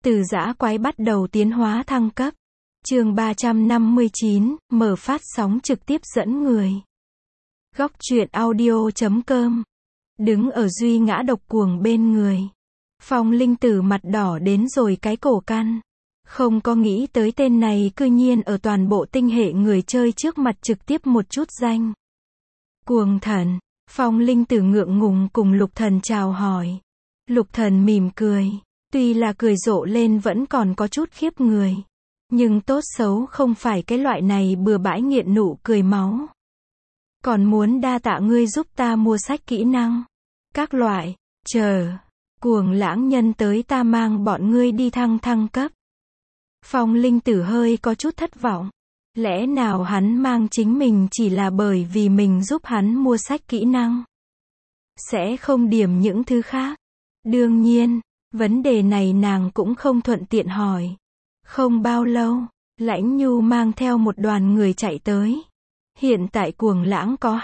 Từ dã quái bắt đầu tiến hóa thăng cấp. Chương 359, mở phát sóng trực tiếp dẫn người. Góc truyện audio.com. Đứng ở Duy ngã độc cuồng bên người. Phong Linh Tử mặt đỏ đến rồi cái cổ căn. Không có nghĩ tới tên này cư nhiên ở toàn bộ tinh hệ người chơi trước mặt trực tiếp một chút danh. Cuồng thần. Phong Linh Tử ngượng ngùng cùng Lục Thần chào hỏi. Lục Thần mỉm cười. Tuy là cười rộ lên vẫn còn có chút khiếp người. Nhưng tốt xấu không phải cái loại này bừa bãi nghiện nụ cười máu. Còn muốn đa tạ ngươi giúp ta mua sách kỹ năng. Các loại, chờ. Cuồng lãng nhân tới ta mang bọn ngươi đi thăng cấp. Phong Linh Tử hơi có chút thất vọng. Lẽ nào hắn mang chính mình chỉ là bởi vì mình giúp hắn mua sách kỹ năng? Sẽ không điểm những thứ khác. Đương nhiên, vấn đề này nàng cũng không thuận tiện hỏi. Không bao lâu, Lãnh Nhu mang theo một đoàn người chạy tới. Hiện tại cuồng lãng có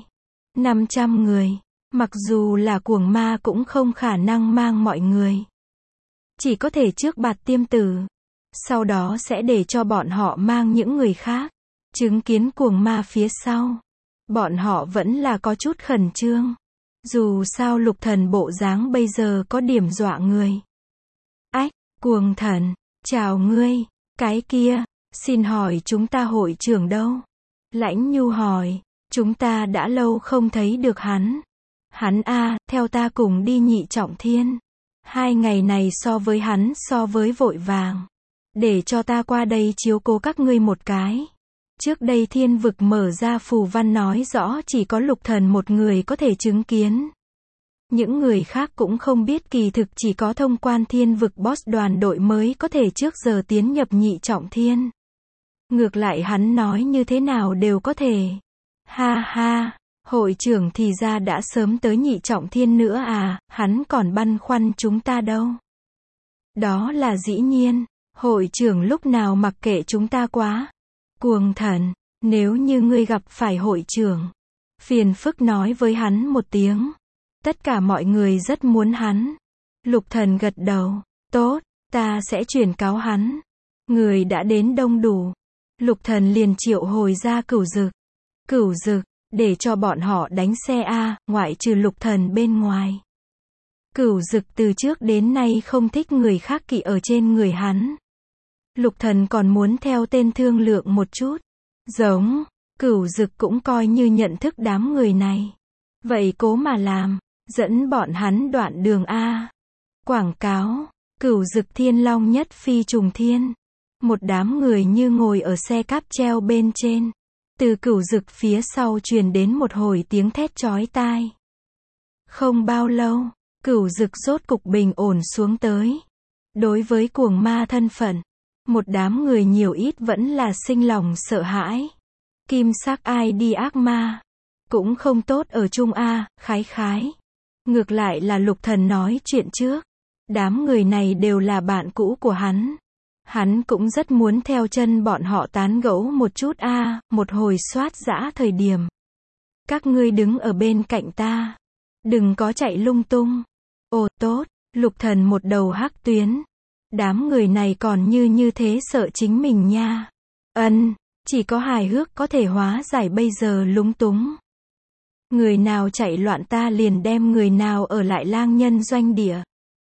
500 người. Mặc dù là cuồng ma cũng không khả năng mang mọi người. Chỉ có thể trước bạt tiêm tử. Sau đó sẽ để cho bọn họ mang những người khác. Chứng kiến cuồng ma phía sau. Bọn họ vẫn là có chút khẩn trương. Dù sao Lục Thần bộ dáng bây giờ có điểm dọa người. Ách, cuồng thần, chào ngươi, cái kia, xin hỏi chúng ta hội trưởng đâu? Lãnh Nhu hỏi, chúng ta đã lâu không thấy được hắn. Hắn theo ta cùng đi Nhị Trọng Thiên. 2 ngày này so với vội vàng. Để cho ta qua đây chiếu cố các ngươi một cái. Trước đây thiên vực mở ra phù văn nói rõ chỉ có Lục Thần một người có thể chứng kiến. Những người khác cũng không biết kỳ thực chỉ có thông quan thiên vực boss đoàn đội mới có thể trước giờ tiến nhập Nhị Trọng Thiên. Ngược lại hắn nói như thế nào đều có thể. Ha ha, hội trưởng thì ra đã sớm tới Nhị Trọng Thiên nữa à, hắn còn băn khoăn chúng ta đâu. Đó là dĩ nhiên, hội trưởng lúc nào mặc kệ chúng ta quá. Cuồng thần, nếu như ngươi gặp phải hội trưởng, phiền phức nói với hắn một tiếng. Tất cả mọi người rất muốn hắn. Lục Thần gật đầu, tốt, ta sẽ chuyển cáo hắn. Người đã đến đông đủ. Lục Thần liền triệu hồi ra Cửu Dực, để cho bọn họ đánh xe ngoại trừ Lục Thần bên ngoài. Cửu Dực từ trước đến nay không thích người khác kỵ ở trên người hắn. Lục Thần còn muốn theo tên thương lượng một chút. Giống, Cửu Dực cũng coi như nhận thức đám người này. Vậy cố mà làm, dẫn bọn hắn đoạn đường Quảng cáo, Cửu Dực Thiên Long nhất phi trùng thiên. Một đám người như ngồi ở xe cáp treo bên trên. Từ Cửu Dực phía sau truyền đến một hồi tiếng thét chói tai. Không bao lâu, Cửu Dực rốt cục bình ổn xuống tới. Đối với cuồng ma thân phận, một đám người nhiều ít vẫn là sinh lòng sợ hãi. Kim sắc ai đi ác ma. Cũng không tốt ở chung khái. Ngược lại là Lục Thần nói chuyện trước. Đám người này đều là bạn cũ của hắn. Hắn cũng rất muốn theo chân bọn họ tán gẫu một chút một hồi soát dã thời điểm. Các ngươi đứng ở bên cạnh ta. Đừng có chạy lung tung. Ồ tốt, Lục Thần một đầu hắc tuyến. Đám người này còn như thế sợ chính mình nha. Chỉ có hài hước có thể hóa giải bây giờ lúng túng. Người nào chạy loạn ta liền đem người nào ở lại lang nhân doanh địa.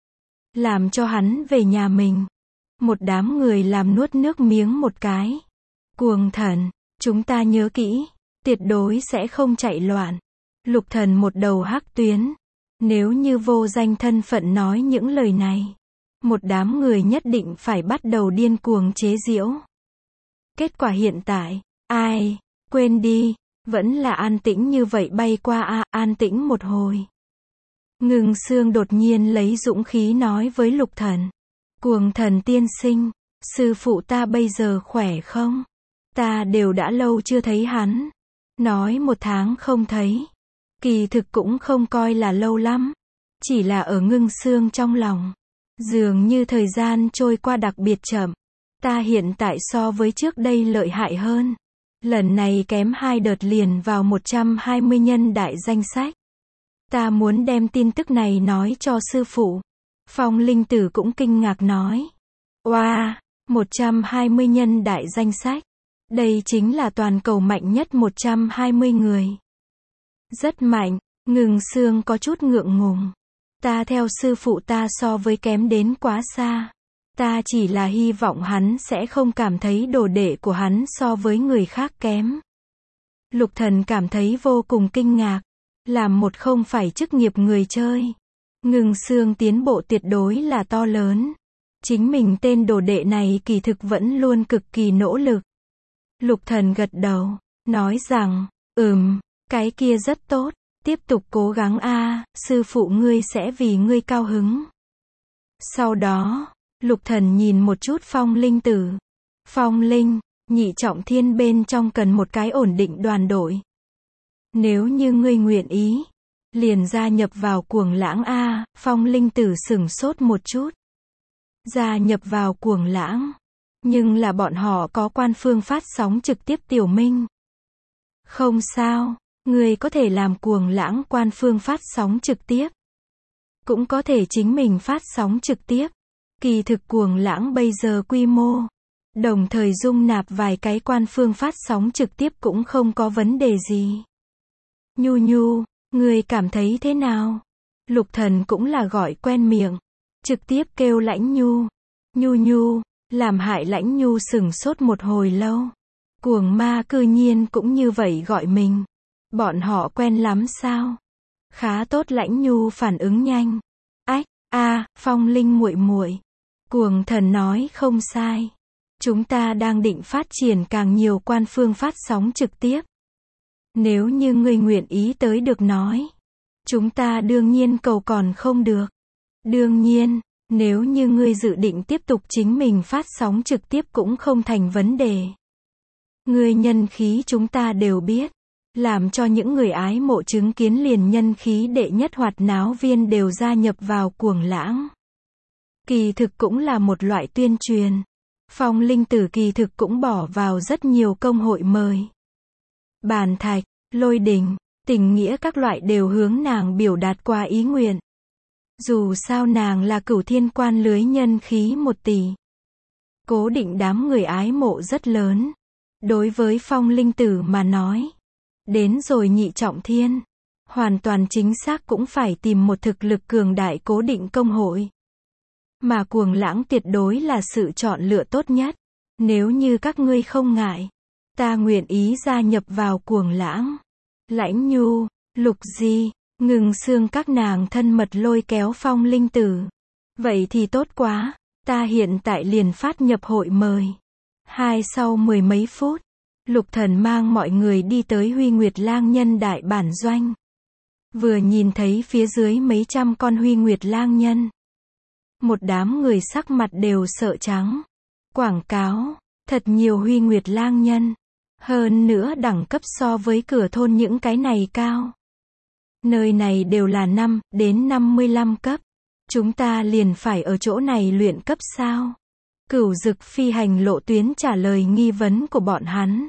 Làm cho hắn về nhà mình. Một đám người làm nuốt nước miếng một cái. Cuồng thần, chúng ta nhớ kỹ, tuyệt đối sẽ không chạy loạn. Lục Thần một đầu hắc tuyến. Nếu như vô danh thân phận nói những lời này, một đám người nhất định phải bắt đầu điên cuồng chế giễu. Kết quả hiện tại, quên đi, vẫn là an tĩnh như vậy bay qua an tĩnh một hồi. Ngưng Sương đột nhiên lấy dũng khí nói với Lục Thần. Cuồng thần tiên sinh, sư phụ ta bây giờ khỏe không? Ta đều đã lâu chưa thấy hắn. Nói 1 tháng không thấy. Kỳ thực cũng không coi là lâu lắm. Chỉ là ở Ngưng Sương trong lòng. Dường như thời gian trôi qua đặc biệt chậm. Ta hiện tại so với trước đây lợi hại hơn. Lần này kém 2 đợt liền vào 120 nhân đại danh sách. Ta muốn đem tin tức này nói cho sư phụ. Phong Linh Tử cũng kinh ngạc nói. Wow, 120 nhân đại danh sách. Đây chính là toàn cầu mạnh nhất 120 người. Rất mạnh, Ngừng Sương có chút ngượng ngùng. Ta theo sư phụ ta so với kém đến quá xa. Ta chỉ là hy vọng hắn sẽ không cảm thấy đồ đệ của hắn so với người khác kém. Lục Thần cảm thấy vô cùng kinh ngạc. Làm một không phải chức nghiệp người chơi. Ngừng Sương tiến bộ tuyệt đối là to lớn. Chính mình tên đồ đệ này kỳ thực vẫn luôn cực kỳ nỗ lực. Lục Thần gật đầu, nói rằng, cái kia rất tốt, tiếp tục cố gắng a, sư phụ ngươi sẽ vì ngươi cao hứng. Sau đó, Lục Thần nhìn một chút Phong Linh Tử. Phong Linh, nhị trọng thiên bên trong cần một cái ổn định đoàn đội. Nếu như ngươi nguyện ý, liền gia nhập vào Cuồng Lãng a. Phong Linh Tử sửng sốt một chút. Gia nhập vào Cuồng Lãng. Nhưng là bọn họ có quan phương phát sóng trực tiếp Tiểu Minh. Không sao, ngươi có thể làm Cuồng Lãng quan phương phát sóng trực tiếp. Cũng có thể chính mình phát sóng trực tiếp. Kỳ thực Cuồng Lãng bây giờ quy mô, đồng thời dung nạp vài cái quan phương phát sóng trực tiếp cũng không có vấn đề gì. Nhu Nhu, ngươi cảm thấy thế nào? Lục Thần cũng là gọi quen miệng, trực tiếp kêu Lãnh Nhu. Nhu Nhu, làm hại Lãnh Nhu sửng sốt một hồi lâu. Cuồng ma cư nhiên cũng như vậy gọi mình. Bọn họ quen lắm sao? Khá tốt, Lãnh Nhu phản ứng nhanh. Ách, Phong Linh muội muội. Cuồng Thần nói không sai. Chúng ta đang định phát triển càng nhiều quan phương phát sóng trực tiếp. Nếu như ngươi nguyện ý tới được nói. Chúng ta đương nhiên cầu còn không được. Đương nhiên, nếu như ngươi dự định tiếp tục chính mình phát sóng trực tiếp cũng không thành vấn đề. Ngươi nhân khí chúng ta đều biết. Làm cho những người ái mộ chứng kiến liền nhân khí đệ nhất hoạt náo viên đều gia nhập vào Cuồng Lãng. Kỳ thực cũng là một loại tuyên truyền. Phong Linh Tử kỳ thực cũng bỏ vào rất nhiều công hội mời. Bàn Thạch, Lôi Đình, Tình Nghĩa các loại đều hướng nàng biểu đạt qua ý nguyện. Dù sao nàng là Cửu Thiên quan lưới nhân khí 1 tỷ. Cố định đám người ái mộ rất lớn. Đối với Phong Linh Tử mà nói. Đến rồi nhị trọng thiên. Hoàn toàn chính xác cũng phải tìm một thực lực cường đại cố định công hội. Mà Cuồng Lãng tuyệt đối là sự chọn lựa tốt nhất. Nếu như các ngươi không ngại, ta nguyện ý gia nhập vào Cuồng Lãng. Lãnh Nhu, Lục Di, Ngừng Sương các nàng thân mật lôi kéo Phong Linh Tử. Vậy thì tốt quá, ta hiện tại liền phát nhập hội mời. Sau 10 mấy phút, Lục Thần mang mọi người đi tới Huy Nguyệt Lang nhân đại bản doanh. Vừa nhìn thấy phía dưới mấy trăm con Huy Nguyệt Lang nhân. Một đám người sắc mặt đều sợ trắng. Quảng cáo, thật nhiều Huy Nguyệt Lang nhân. Hơn nữa đẳng cấp so với cửa thôn những cái này cao. Nơi này đều là 5 đến 55 cấp. Chúng ta liền phải ở chỗ này luyện cấp sao? Cửu Dực phi hành lộ tuyến trả lời nghi vấn của bọn hắn.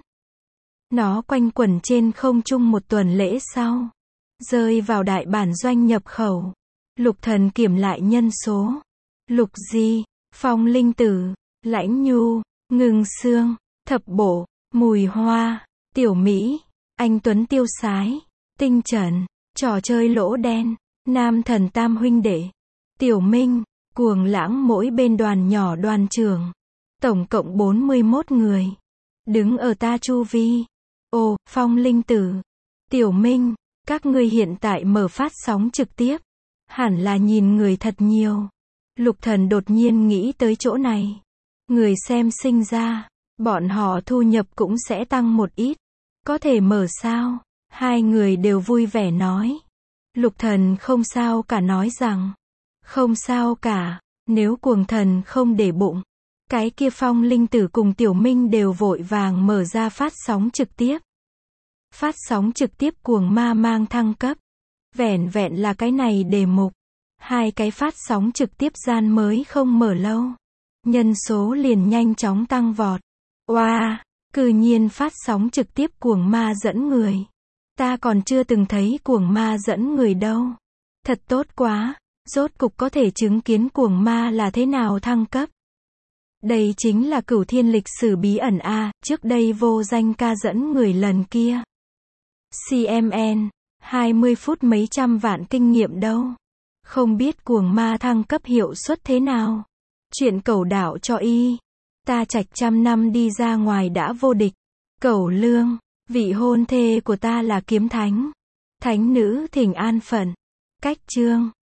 Nó quanh quẩn trên không trung một tuần lễ sau. Rơi vào đại bản doanh nhập khẩu. Lục Thần kiểm lại nhân số. Lục Di, Phong Linh Tử, Lãnh Nhu, Ngừng Sương, Thập Bổ, Mùi Hoa, Tiểu Mỹ, Anh Tuấn Tiêu Sái, Tinh Trần, Trò chơi lỗ đen, Nam Thần Tam huynh đệ, Tiểu Minh, Cuồng Lãng mỗi bên đoàn nhỏ đoàn trưởng. Tổng cộng 41 người. Đứng ở ta chu vi. Ồ, Phong Linh Tử, Tiểu Minh, các ngươi hiện tại mở phát sóng trực tiếp. Hẳn là nhìn người thật nhiều. Lục Thần đột nhiên nghĩ tới chỗ này. Người xem sinh ra, bọn họ thu nhập cũng sẽ tăng một ít. Có thể mở sao? Hai người đều vui vẻ nói. Lục Thần không sao cả nói rằng. Không sao cả, nếu Cuồng Thần không để bụng. Cái kia Phong Linh Tử cùng Tiểu Minh đều vội vàng mở ra phát sóng trực tiếp. Phát sóng trực tiếp Cuồng Ma mang thăng cấp. Vẹn vẹn là cái này đề mục. Hai cái phát sóng trực tiếp gian mới không mở lâu. Nhân số liền nhanh chóng tăng vọt. Wow, cư nhiên phát sóng trực tiếp Cuồng Ma dẫn người. Ta còn chưa từng thấy Cuồng Ma dẫn người đâu. Thật tốt quá, rốt cục có thể chứng kiến Cuồng Ma là thế nào thăng cấp. Đây chính là cửu thiên lịch sử bí ẩn a, trước đây vô danh ca dẫn người lần kia. CMN, 20 phút mấy trăm vạn kinh nghiệm đâu. Không biết cuồng ma thăng cấp hiệu suất thế nào. Chuyện cẩu đạo cho y. Ta trạch trăm năm đi ra ngoài đã vô địch. Cẩu lương, vị hôn thê của ta là kiếm thánh. Thánh nữ thỉnh an phận. Cách chương.